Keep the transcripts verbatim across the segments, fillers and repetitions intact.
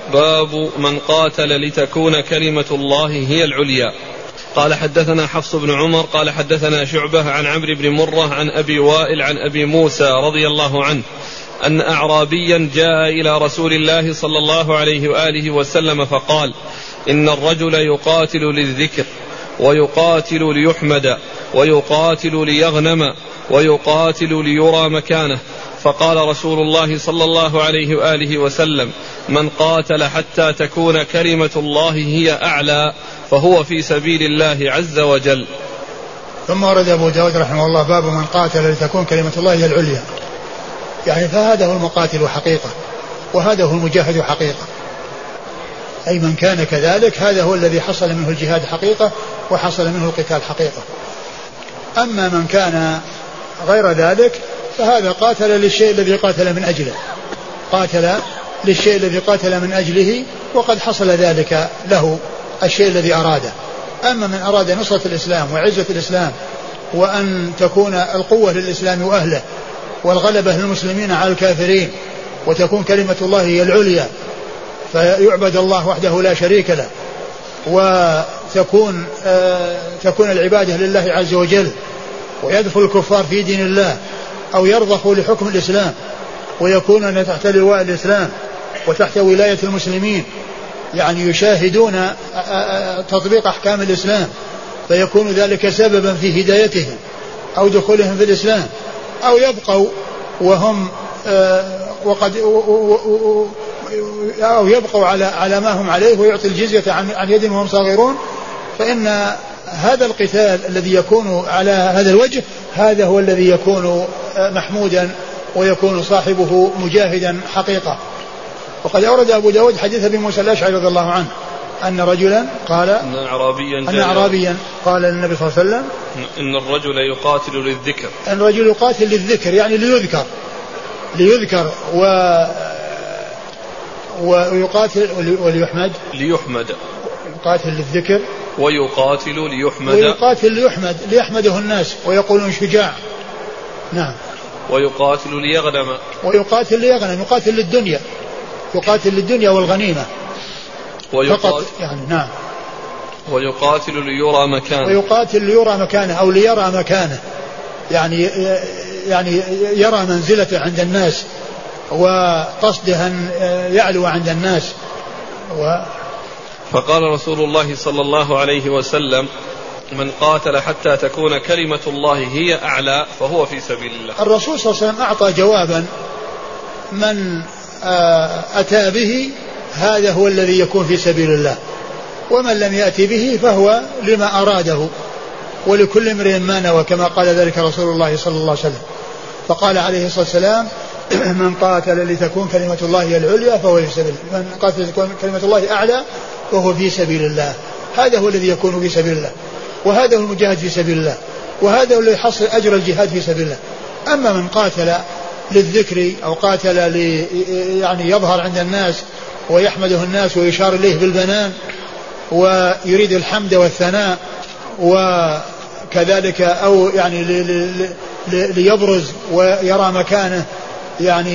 باب من قاتل لتكون كلمة الله هي العليا. قال حدثنا حفص بن عمر قال حدثنا شعبة عن عمرو بن مرة عن أبي وائل عن أبي موسى رضي الله عنه أن أعرابيا جاء إلى رسول الله صلى الله عليه وآله وسلم فقال: إن الرجل يقاتل للذكر ويقاتل ليحمد ويقاتل ليغنم ويقاتل ليرى مكانه. فقال رسول الله صلى الله عليه وآله وسلم: من قاتل حتى تكون كلمة الله هي أعلى فهو في سبيل الله عز وجل. ثم ورد أبو داود رحمه الله باب من قاتل لتكون كلمة الله هي العليا، يعني فهذا هو المقاتل حقيقة وهذا هو المجاهد حقيقة، أي من كان كذلك هذا هو الذي حصل منه الجهاد حقيقة وحصل منه القتال حقيقة. أما من كان غير ذلك فهذا قاتل للشيء الذي قاتل من أجله، قاتل للشيء الذي قاتل من أجله وقد حصل ذلك له الشيء الذي أراده. أما من أراد نصرة الإسلام وعزة الإسلام وأن تكون القوة للإسلام وأهله والغلبة للمسلمين على الكافرين وتكون كلمة الله هي العليا فيعبد الله وحده لا شريك له وتكون آه تكون العبادة لله عز وجل ويدخل الكفار في دين الله أو يرضخوا لحكم الإسلام ويكونون تحت لواء الإسلام وتحت ولاية المسلمين، يعني يشاهدون تطبيق أحكام الإسلام فيكون ذلك سببا في هدايتهم أو دخولهم في الإسلام، أو يبقوا وهم وقد أو يبقوا على على ما هم عليه ويعطي الجزية عن عن يد وهم صاغرون، فإن هذا القتال الذي يكون على هذا الوجه هذا هو الذي يكون محمودا ويكون صاحبه مجاهدا حقيقة. وقد أورد أبو داود حديث أبي موسى الأشعري رضي الله عنه أن رجلا قال أن أعرابيا, أن أعرابيا قال للنبي صلى الله عليه وسلم: إن الرجل يقاتل للذكر. أن الرجل يقاتل للذكر يعني ليذكر ليذكر و ويقاتل وليحمد ليحمد يقاتل للذكر ويقاتل ليحمد ويقاتل ليحمد ليحمده الناس ويقولون شجاع. نعم. ويقاتل ليغنم ويقاتل ليغنم يقاتل للدنيا يقاتل للدنيا والغنيمة فقط يعني. نعم. ويقاتل ليرى مكانه ويقاتل ليرى مكانه أو ليرى مكانه يعني يعني يرى منزلته عند الناس وقصده أن يعلو عند الناس و فقال رسول الله صلى الله عليه وسلم: من قاتل حتى تكون كلمة الله هي أعلى فهو في سبيل الله. الرسول صلى الله عليه وسلم أعطى جوابا من أتى به هذا هو الذي يكون في سبيل الله، ومن لم يأتي به فهو لما أراده ولكل امرئ ما نوى كما قال ذلك رسول الله صلى الله عليه وسلم. فقال عليه الصلاة والسلام: من قاتل لتكون كلمة الله هي العليا فهو في سبيل الله، من قاتل لتكون كلمة الله أعلى فهو في سبيل الله. هذا هو الذي يكون في سبيل الله وهذا هو المجاهد في سبيل الله وهذا هو الذي يحصل أجر الجهاد في سبيل الله. أما من قاتل للذكر أو قاتل لي يعني يظهر عند الناس ويحمده الناس ويشار إليه بالبنان ويريد الحمد والثناء وكذلك أو يعني ليبرز ويرى مكانه يعني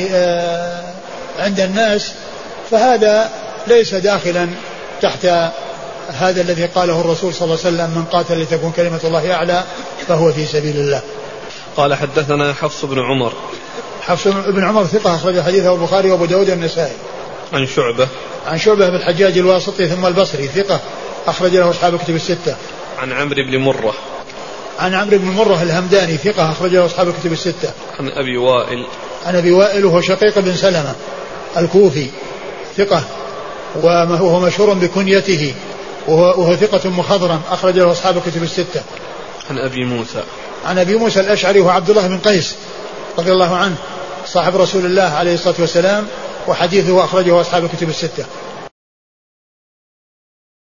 عند الناس، فهذا ليس داخلا تحت هذا الذي قاله الرسول صلى الله عليه وسلم: من قاتل لتكون كلمة الله أعلى فهو في سبيل الله. قال حدثنا حفص بن عمر. حفص بن عمر ثقة أخرج حديثه البخاري وأبو داود والنسائي. عن شعبة. عن شعبة بن الحجاج الواسطي ثم البصري ثقة أخرج له أصحاب الكتب الستة. عن عمرو بن مرة. عن عمرو بن مرة الهمداني ثقة أخرج له أصحاب الكتب الستة. عن أبي وائل. عن أبي وائل وهو شقيق بن سلمة الكوفي ثقة وهو مشهور بكنيته وهو, وهو ثقة مخضرم أخرج له أصحاب الكتب الستة. عن أبي موسى. عن أبي موسى الأشعري وهو عبد الله بن قيس رضي الله عنه صاحب رسول الله عليه الصلاة والسلام وحديثه أخرجه أصحاب الكتب الستة.